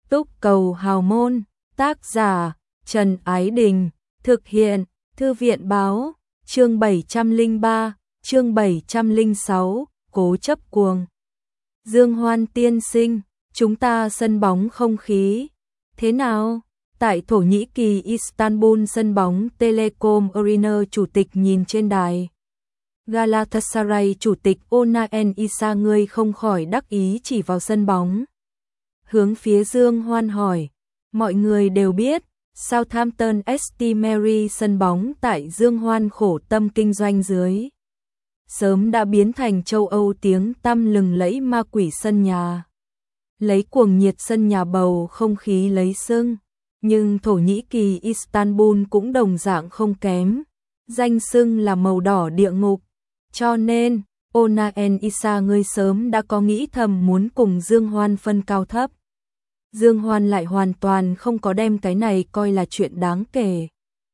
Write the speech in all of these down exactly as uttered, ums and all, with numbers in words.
Túc cầu hào môn, tác giả Trần Ái Đình, thực hiện Thư viện báo, chương bảy trăm lẻ ba, chương bảy trăm lẻ sáu, cố chấp cuồng. Dương Hoan tiên sinh, chúng ta sân bóng không khí. Thế nào? Tại Thổ Nhĩ Kỳ Istanbul sân bóng Telecom Arena, chủ tịch nhìn trên đài Galatasaray chủ tịch Onaen Issa ngươi không khỏi đắc ý chỉ vào sân bóng. Hướng phía Dương Hoan hỏi, mọi người đều biết, Southampton ét tê Mary sân bóng tại Dương Hoan khổ tâm kinh doanh dưới. Sớm đã biến thành châu Âu tiếng tăm lừng lẫy ma quỷ sân nhà. Lấy cuồng nhiệt sân nhà bầu không khí lấy sưng. Nhưng Thổ Nhĩ Kỳ Istanbul cũng đồng dạng không kém. Danh xưng là màu đỏ địa ngục. Cho nên, Onaen Issa ngươi sớm đã có nghĩ thầm muốn cùng Dương Hoan phân cao thấp. Dương Hoan lại hoàn toàn không có đem cái này coi là chuyện đáng kể.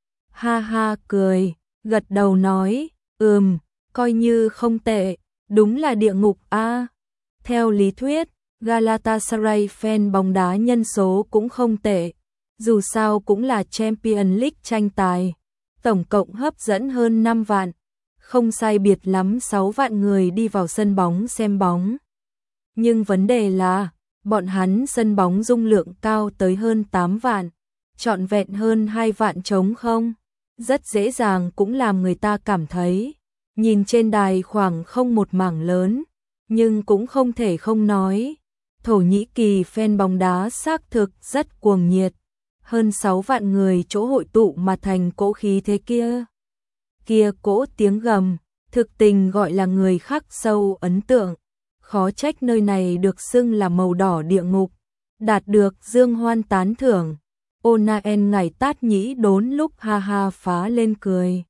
Ha ha cười, gật đầu nói, ừm, coi như không tệ, đúng là địa ngục a. Theo lý thuyết, Galatasaray fan bóng đá nhân số cũng không tệ, dù sao cũng là Champions League tranh tài, tổng cộng hấp dẫn hơn năm vạn, không sai biệt lắm sáu vạn người đi vào sân bóng xem bóng. Nhưng vấn đề là, bọn hắn sân bóng dung lượng cao tới hơn tám vạn, trọn vẹn hơn hai vạn trống không, rất dễ dàng cũng làm người ta cảm thấy, nhìn trên đài khoảng không một mảng lớn, nhưng cũng không thể không nói, Thổ Nhĩ Kỳ fan bóng đá xác thực rất cuồng nhiệt, hơn sáu vạn người chỗ hội tụ mà thành cỗ khí thế kia. Kia cỗ tiếng gầm, thực tình gọi là người khắc sâu ấn tượng. Khó trách nơi này được xưng là màu đỏ địa ngục, đạt được Dương Hoan tán thưởng. Onaen ngày tát nhĩ đốn lúc ha ha phá lên cười.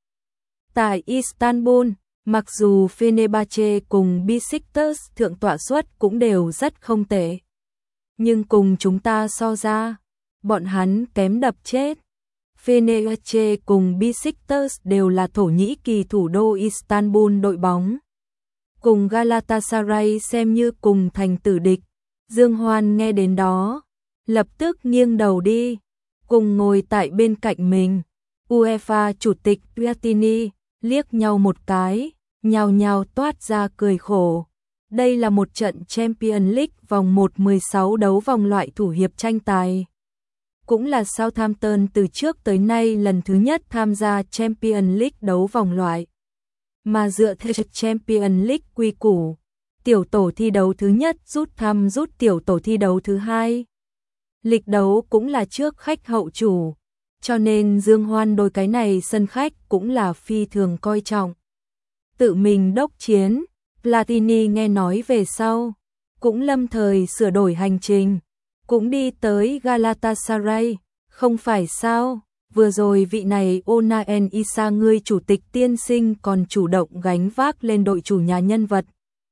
Tại Istanbul, mặc dù Fenerbahce cùng Besiktas thượng tọa suất cũng đều rất không tệ, nhưng cùng chúng ta so ra, bọn hắn kém đập chết. Fenerbahce cùng Besiktas đều là Thổ Nhĩ Kỳ thủ đô Istanbul đội bóng. Cùng Galatasaray xem như cùng thành tử địch. Dương Hoan nghe đến đó, lập tức nghiêng đầu đi, cùng ngồi tại bên cạnh mình. UEFA chủ tịch Platini liếc nhau một cái, nhào nhào toát ra cười khổ. Đây là một trận Champions League vòng một mười sáu đấu vòng loại thủ hiệp tranh tài. Cũng là Southampton từ trước tới nay lần thứ nhất tham gia Champions League đấu vòng loại. Mà dựa theo Champions League quy củ, tiểu tổ thi đấu thứ nhất rút thăm rút tiểu tổ thi đấu thứ hai. Lịch đấu cũng là trước khách hậu chủ, cho nên Dương Hoan đôi cái này sân khách cũng là phi thường coi trọng. Tự mình đốc chiến, Platini nghe nói về sau, cũng lâm thời sửa đổi hành trình, cũng đi tới Galatasaray, không phải sao? Vừa rồi vị này Onaen Issa ngươi chủ tịch tiên sinh còn chủ động gánh vác lên đội chủ nhà nhân vật.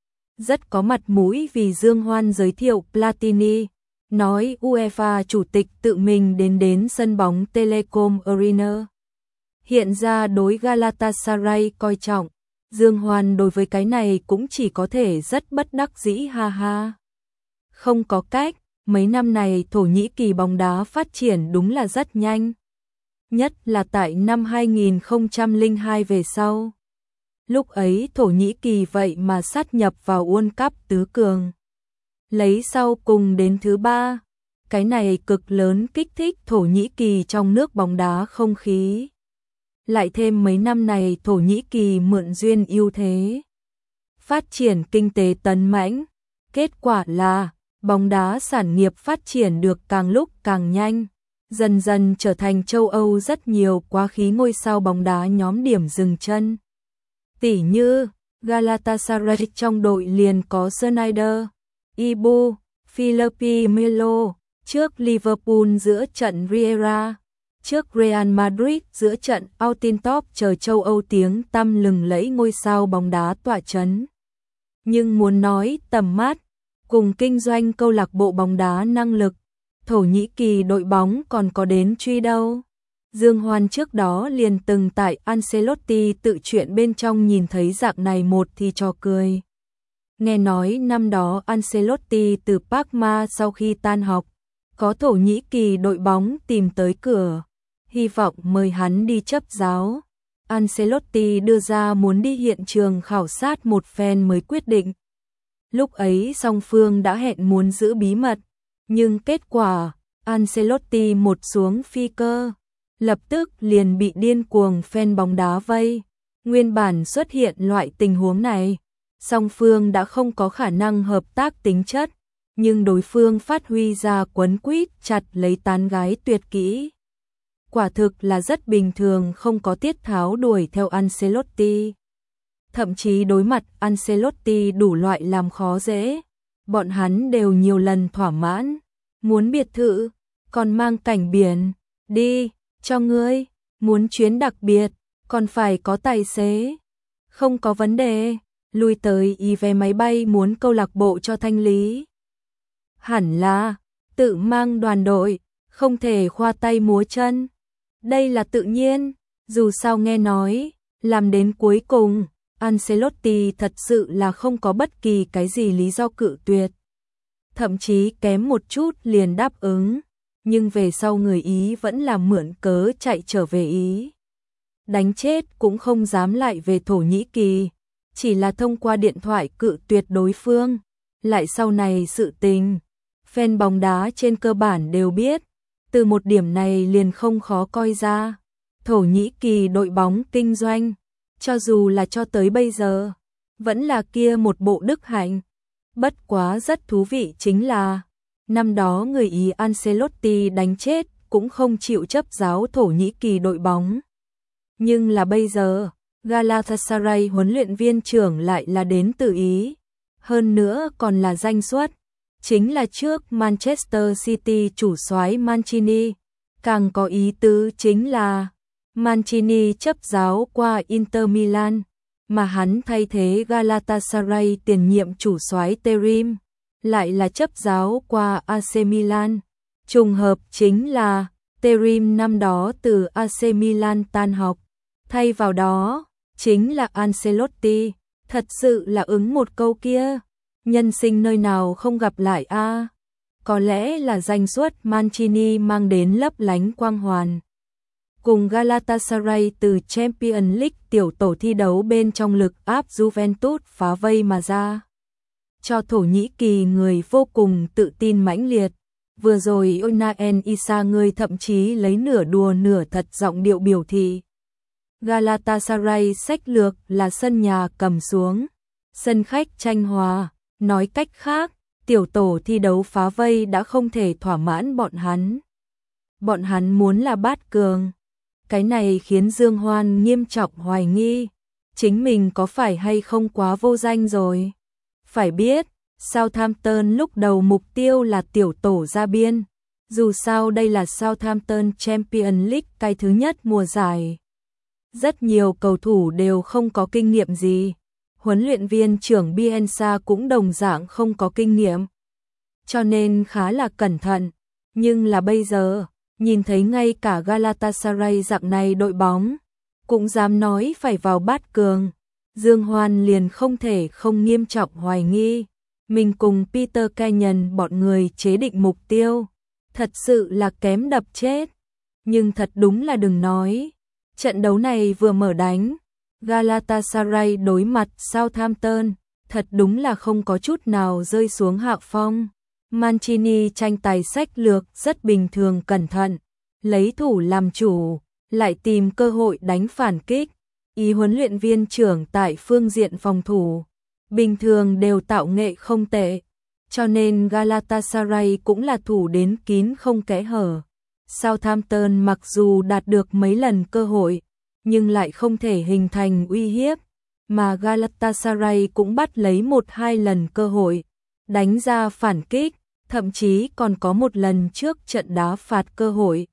Rất có mặt mũi vì Dương Hoan giới thiệu Platini, nói UEFA chủ tịch tự mình đến đến sân bóng Telecom Arena. Hiện ra đối Galatasaray coi trọng, Dương Hoan đối với cái này cũng chỉ có thể rất bất đắc dĩ ha ha. Không có cách, mấy năm này Thổ Nhĩ Kỳ bóng đá phát triển đúng là rất nhanh. Nhất là tại năm hai nghìn không trăm lẻ hai về sau. Lúc ấy Thổ Nhĩ Kỳ vậy mà sát nhập vào World Cup tứ cường. Lấy sau cùng đến thứ ba. Cái này cực lớn kích thích Thổ Nhĩ Kỳ trong nước bóng đá không khí. Lại thêm mấy năm này Thổ Nhĩ Kỳ mượn duyên ưu thế. Phát triển kinh tế tấn mãnh. Kết quả là bóng đá sản nghiệp phát triển được càng lúc càng nhanh. Dần dần trở thành châu Âu rất nhiều quá khí ngôi sao bóng đá nhóm điểm dừng chân. Tỉ như, Galatasaray trong đội liền có Sneijder, Ibu, Filipe Melo, trước Liverpool giữa trận Riera, trước Real Madrid giữa trận Altintop chờ châu Âu tiếng tăm lừng lẫy ngôi sao bóng đá tỏa chấn. Nhưng muốn nói tầm mắt, cùng kinh doanh câu lạc bộ bóng đá năng lực, Thổ Nhĩ Kỳ đội bóng còn có đến truy đâu. Dương Hoan trước đó liền từng tại Ancelotti tự truyện bên trong nhìn thấy dạng này một thì trò cười. Nghe nói năm đó Ancelotti từ Parma sau khi tan học, có Thổ Nhĩ Kỳ đội bóng tìm tới cửa, hy vọng mời hắn đi chấp giáo. Ancelotti đưa ra muốn đi hiện trường khảo sát một phen mới quyết định. Lúc ấy song phương đã hẹn muốn giữ bí mật, nhưng kết quả, Ancelotti một xuống phi cơ, lập tức liền bị điên cuồng fan bóng đá vây. Nguyên bản xuất hiện loại tình huống này, song phương đã không có khả năng hợp tác tính chất, nhưng đối phương phát huy ra quấn quýt chặt lấy tán gái tuyệt kỹ. Quả thực là rất bình thường, không có tiết tháo đuổi theo Ancelotti. Thậm chí đối mặt Ancelotti đủ loại làm khó dễ, bọn hắn đều nhiều lần thỏa mãn. Muốn biệt thự, còn mang cảnh biển, đi, cho ngươi. Muốn chuyến đặc biệt, còn phải có tài xế. Không có vấn đề, lui tới y vé máy bay muốn câu lạc bộ cho thanh lý. Hẳn là, tự mang đoàn đội, không thể khoa tay múa chân. Đây là tự nhiên, dù sao nghe nói, làm đến cuối cùng, Ancelotti thật sự là không có bất kỳ cái gì lý do cự tuyệt. Thậm chí kém một chút liền đáp ứng, nhưng về sau người Ý vẫn là mượn cớ chạy trở về Ý. Đánh chết cũng không dám lại về Thổ Nhĩ Kỳ, chỉ là thông qua điện thoại cự tuyệt đối phương. Lại sau này sự tình, fan bóng đá trên cơ bản đều biết, từ một điểm này liền không khó coi ra. Thổ Nhĩ Kỳ đội bóng kinh doanh, cho dù là cho tới bây giờ, vẫn là kia một bộ đức hạnh. Bất quá rất thú vị chính là, năm đó người Ý Ancelotti đánh chết cũng không chịu chấp giáo Thổ Nhĩ Kỳ đội bóng. Nhưng là bây giờ, Galatasaray huấn luyện viên trưởng lại là đến từ Ý, hơn nữa còn là danh xuất, chính là trước Manchester City chủ soái Mancini. Càng có ý tứ chính là Mancini chấp giáo qua Inter Milan, mà hắn thay thế Galatasaray tiền nhiệm chủ soái Terim, lại là chấp giáo qua a xê Milan. Trùng hợp chính là Terim năm đó từ a xê Milan tan học, thay vào đó chính là Ancelotti. Thật sự là ứng một câu kia, nhân sinh nơi nào không gặp lại a. À? Có lẽ là danh xuất Mancini mang đến lấp lánh quang hoàn. Cùng Galatasaray từ Champions League tiểu tổ thi đấu bên trong lực áp Juventus phá vây mà ra, cho Thổ Nhĩ Kỳ người vô cùng tự tin mãnh liệt. Vừa rồi Onaen Isa người thậm chí lấy nửa đùa nửa thật giọng điệu biểu thị Galatasaray sách lược là sân nhà cầm xuống, sân khách tranh hòa. Nói cách khác, tiểu tổ thi đấu phá vây đã không thể thỏa mãn bọn hắn. Bọn hắn muốn là bát cường. Cái này khiến Dương Hoan nghiêm trọng hoài nghi, chính mình có phải hay không quá vô danh rồi. Phải biết, Southampton lúc đầu mục tiêu là tiểu tổ ra biên. Dù sao đây là Southampton Champions League cái thứ nhất mùa giải. Rất nhiều cầu thủ đều không có kinh nghiệm gì. Huấn luyện viên trưởng Bielsa cũng đồng dạng không có kinh nghiệm, cho nên khá là cẩn thận. Nhưng là bây giờ, nhìn thấy ngay cả Galatasaray dạng này đội bóng, cũng dám nói phải vào bát cường, Dương Hoan liền không thể không nghiêm trọng hoài nghi. Mình cùng Peter Kenyon bọn người chế định mục tiêu, thật sự là kém đập chết. Nhưng thật đúng là đừng nói, trận đấu này vừa mở đánh, Galatasaray đối mặt Southampton, thật đúng là không có chút nào rơi xuống hạ phong. Mancini tranh tài sách lược rất bình thường cẩn thận, lấy thủ làm chủ, lại tìm cơ hội đánh phản kích. Ý huấn luyện viên trưởng tại phương diện phòng thủ, bình thường đều tạo nghệ không tệ, cho nên Galatasaray cũng là thủ đến kín không kẽ hở. Southampton mặc dù đạt được mấy lần cơ hội, nhưng lại không thể hình thành uy hiếp, mà Galatasaray cũng bắt lấy một hai lần cơ hội, đánh ra phản kích, thậm chí còn có một lần trước trận đá phạt cơ hội.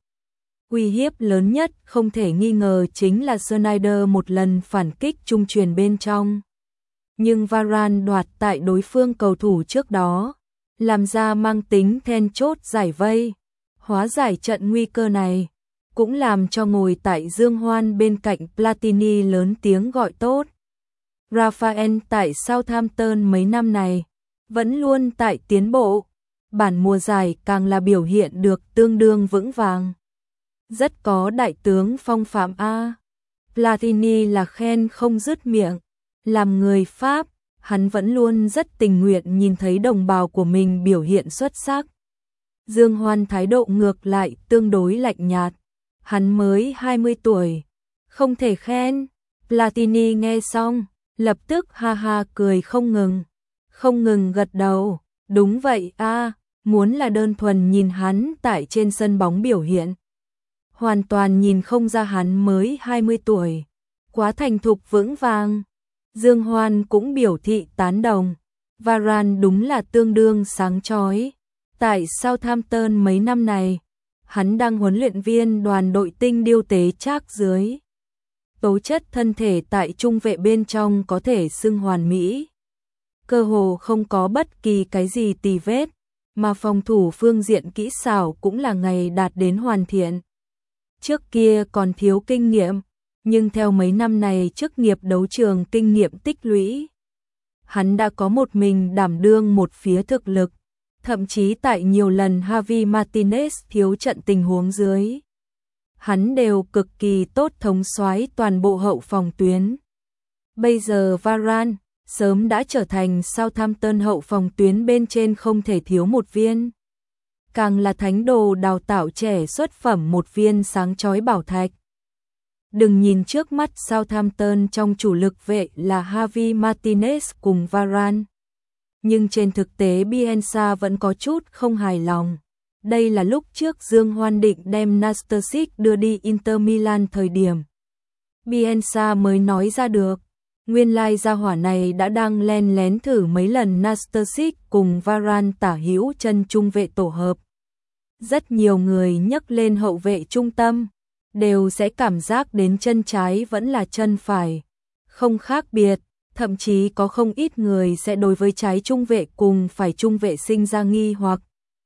Uy hiếp lớn nhất không thể nghi ngờ chính là Sneijder một lần phản kích trung truyền bên trong. Nhưng Varane đoạt tại đối phương cầu thủ trước đó, làm ra mang tính then chốt giải vây, hóa giải trận nguy cơ này. Cũng làm cho ngồi tại Dương Hoan bên cạnh Platini lớn tiếng gọi tốt. Rafael tại Southampton mấy năm này vẫn luôn tại tiến bộ, bản mùa giải càng là biểu hiện được tương đương vững vàng. Rất có đại tướng phong phạm a. Platini là khen không dứt miệng, làm người Pháp, hắn vẫn luôn rất tình nguyện nhìn thấy đồng bào của mình biểu hiện xuất sắc. Dương Hoan thái độ ngược lại tương đối lạnh nhạt, hắn mới hai mươi tuổi, không thể khen. Platini nghe xong, lập tức ha ha cười không ngừng, không ngừng gật đầu, đúng vậy a, muốn là đơn thuần nhìn hắn tại trên sân bóng biểu hiện. Hoàn toàn nhìn không ra hắn mới hai mươi tuổi, quá thành thục vững vàng. Dương Hoan cũng biểu thị tán đồng, Varane đúng là tương đương sáng chói. Tại Southampton mấy năm này, hắn đang huấn luyện viên đoàn đội tinh điêu tế trác dưới. Tố chất thân thể tại trung vệ bên trong có thể xưng hoàn mỹ. Cơ hồ không có bất kỳ cái gì tì vết, mà phòng thủ phương diện kỹ xảo cũng là ngày đạt đến hoàn thiện. Trước kia còn thiếu kinh nghiệm, nhưng theo mấy năm này chức nghiệp đấu trường kinh nghiệm tích lũy, hắn đã có một mình đảm đương một phía thực lực, thậm chí tại nhiều lần Javi Martinez thiếu trận tình huống dưới, hắn đều cực kỳ tốt thống soái toàn bộ hậu phòng tuyến. Bây giờ Varane sớm đã trở thành Southampton hậu phòng tuyến bên trên không thể thiếu một viên. Càng là thánh đồ đào tạo trẻ xuất phẩm một viên sáng chói bảo thạch. Đừng nhìn trước mắt Southampton trong chủ lực vệ là Javi Martinez cùng Varane, nhưng trên thực tế Bielsa vẫn có chút không hài lòng. Đây là lúc trước Dương Hoan định đem Nastasic đưa đi Inter Milan thời điểm Bielsa mới nói ra được. Nguyên lai gia hỏa này đã đang len lén thử mấy lần Nastasic cùng Varane tả hữu chân trung vệ tổ hợp. Rất nhiều người nhắc lên hậu vệ trung tâm, đều sẽ cảm giác đến chân trái vẫn là chân phải. Không khác biệt, thậm chí có không ít người sẽ đối với trái trung vệ cùng phải trung vệ sinh ra nghi hoặc.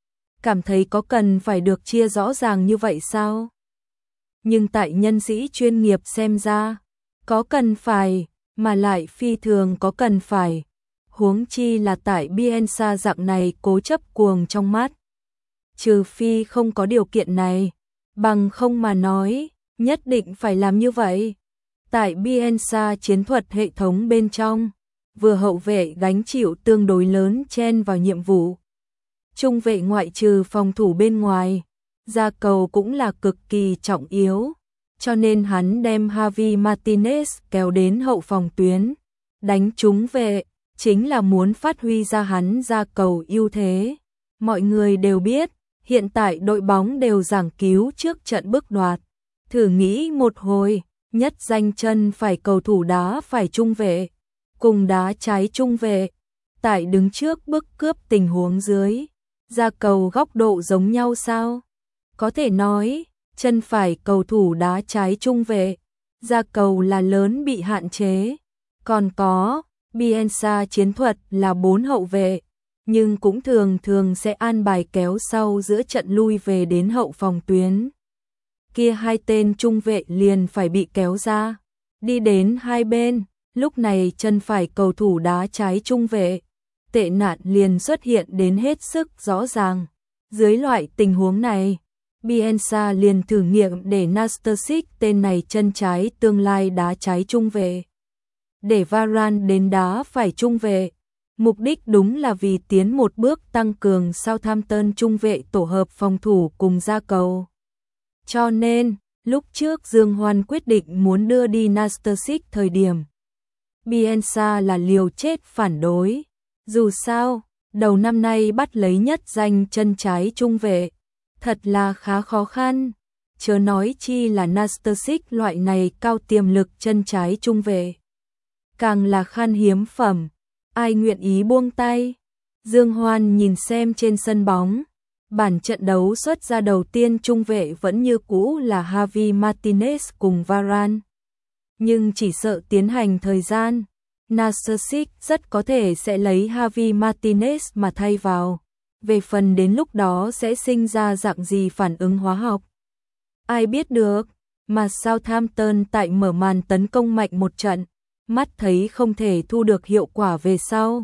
Cảm thấy có cần phải được chia rõ ràng như vậy sao? Nhưng tại nhân sĩ chuyên nghiệp xem ra, có cần phải, mà lại phi thường có cần phải. Huống chi là tại Bielsa dạng này cố chấp cuồng trong mắt. Trừ phi không có điều kiện này, bằng không mà nói, nhất định phải làm như vậy. Tại Bielsa chiến thuật hệ thống bên trong, vừa hậu vệ gánh chịu tương đối lớn chen vào nhiệm vụ. Trung vệ ngoại trừ phòng thủ bên ngoài, ra cầu cũng là cực kỳ trọng yếu, cho nên hắn đem Javi Martinez kéo đến hậu phòng tuyến, đánh trúng vệ, chính là muốn phát huy ra hắn ra cầu ưu thế. Mọi người đều biết, hiện tại đội bóng đều giảng cứu trước trận bước đoạt. Thử nghĩ một hồi, nhất danh chân phải cầu thủ đá phải trung vệ, cùng đá trái trung vệ, tại đứng trước bước cướp tình huống dưới, ra cầu góc độ giống nhau sao? Có thể nói, chân phải cầu thủ đá trái trung vệ, ra cầu là lớn bị hạn chế. Còn có, Bielsa chiến thuật là bốn hậu vệ, nhưng cũng thường thường sẽ an bài kéo sau giữa trận lui về đến hậu phòng tuyến. Kia hai tên trung vệ liền phải bị kéo ra, đi đến hai bên, lúc này chân phải cầu thủ đá trái trung vệ, tệ nạn liền xuất hiện đến hết sức rõ ràng. Dưới loại tình huống này, Bielsa liền thử nghiệm để Nastasic tên này chân trái tương lai đá trái trung vệ, để Varane đến đá phải trung vệ. Mục đích đúng là vì tiến một bước tăng cường Southampton trung vệ tổ hợp phòng thủ cùng ra cầu. Cho nên, lúc trước Dương Hoan quyết định muốn đưa đi Nastasic thời điểm, Bielsa là liều chết phản đối. Dù sao, đầu năm nay bắt lấy nhất danh chân trái trung vệ, thật là khá khó khăn, chớ nói chi là Nastasic loại này cao tiềm lực chân trái trung vệ. Càng là khan hiếm phẩm, ai nguyện ý buông tay. Dương Hoan nhìn xem trên sân bóng, bản trận đấu xuất ra đầu tiên trung vệ vẫn như cũ là Javi Martinez cùng Varane. Nhưng chỉ sợ tiến hành thời gian, Nastasic rất có thể sẽ lấy Javi Martinez mà thay vào. Về phần đến lúc đó sẽ sinh ra dạng gì phản ứng hóa học, ai biết được. Mà Southampton tại mở màn tấn công mạnh một trận, mắt thấy không thể thu được hiệu quả về sau,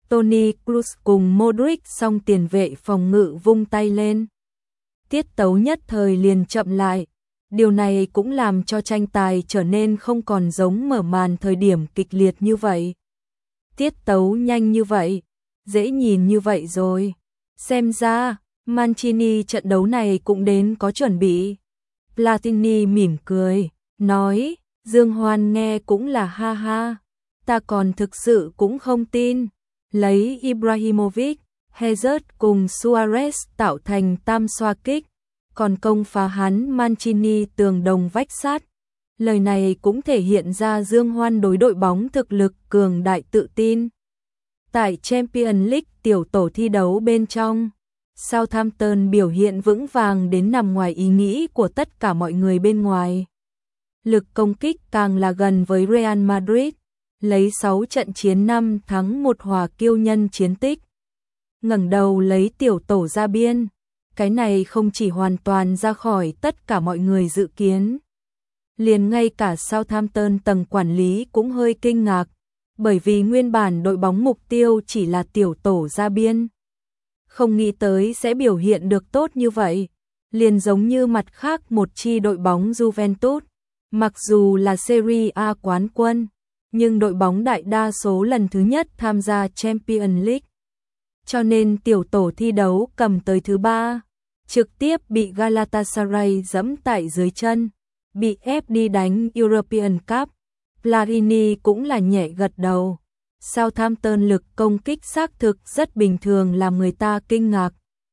Toni Kroos cùng Modric song tiền vệ phòng ngự vung tay lên. Tiết tấu nhất thời liền chậm lại. Điều này cũng làm cho tranh tài trở nên không còn giống mở màn thời điểm kịch liệt như vậy. Tiết tấu nhanh như vậy, dễ nhìn như vậy rồi. Xem ra, Mancini trận đấu này cũng đến có chuẩn bị. Platini mỉm cười, nói, Dương Hoan nghe cũng là ha ha. Ta còn thực sự cũng không tin. Lấy Ibrahimovic, Hazard cùng Suarez tạo thành tam xoa kích, còn công phá hắn Mancini tường đồng vách sắt. Lời này cũng thể hiện ra Dương Hoan đối đội bóng thực lực cường đại tự tin. Tại Champions League tiểu tổ thi đấu bên trong, Southampton biểu hiện vững vàng đến nằm ngoài ý nghĩ của tất cả mọi người bên ngoài. Lực công kích càng là gần với Real Madrid, lấy sáu trận chiến năm thắng một hòa kiêu nhân chiến tích. Ngẩng đầu lấy tiểu tổ ra biên, cái này không chỉ hoàn toàn ra khỏi tất cả mọi người dự kiến. Liền ngay cả Southampton tầng quản lý cũng hơi kinh ngạc, bởi vì nguyên bản đội bóng mục tiêu chỉ là tiểu tổ ra biên. Không nghĩ tới sẽ biểu hiện được tốt như vậy, liền giống như mặt khác một chi đội bóng Juventus, mặc dù là Serie A quán quân, nhưng đội bóng đại đa số lần thứ nhất tham gia Champions League. Cho nên tiểu tổ thi đấu cầm tới thứ ba, trực tiếp bị Galatasaray giẫm tại dưới chân, bị ép đi đánh European Cup. Platini cũng là nhẹ gật đầu. Southampton lực công kích xác thực rất bình thường làm người ta kinh ngạc.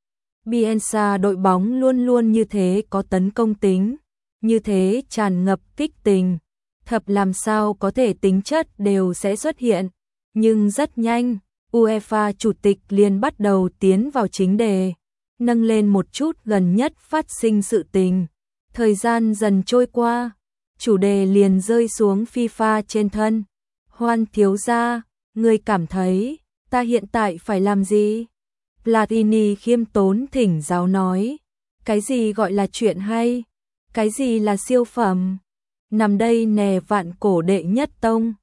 Bielsa đội bóng luôn luôn như thế có tấn công tính, như thế tràn ngập kích tình. Thập làm sao có thể tính chất đều sẽ xuất hiện, nhưng rất nhanh, UEFA chủ tịch liền bắt đầu tiến vào chính đề, nâng lên một chút gần nhất phát sinh sự tình. Thời gian dần trôi qua, chủ đề liền rơi xuống FIFA trên thân. Hoan thiếu gia, ngươi cảm thấy, ta hiện tại phải làm gì? Platini khiêm tốn thỉnh giáo nói, cái gì gọi là chuyện hay? Cái gì là siêu phẩm? Nằm đây nè vạn cổ đệ nhất tông.